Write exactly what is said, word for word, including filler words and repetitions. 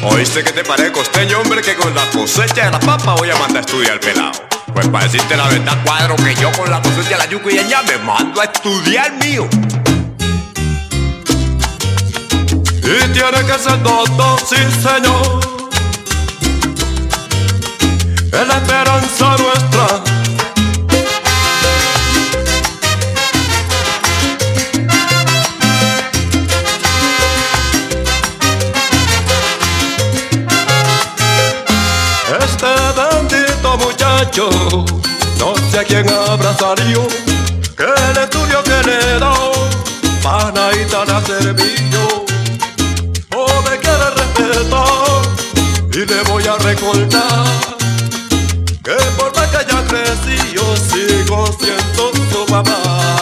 Oíste que te paré costeño, hombre, que con la cosecha de la papa voy a mandar a estudiar pelado. Pues para decirte la verdad, cuadro, que yo con la cosecha de la yuca y el ñame mando a estudiar mío. Y tiene que ser doctor, sí señor, es la esperanza nuestra. Este bendito muchacho, no sé a quién habrá salido, que el estudio que le he dado, panadita le ha servido. O me quiere respetar y le voy a recordar que por más que haya crecido sigo siendo su mamá.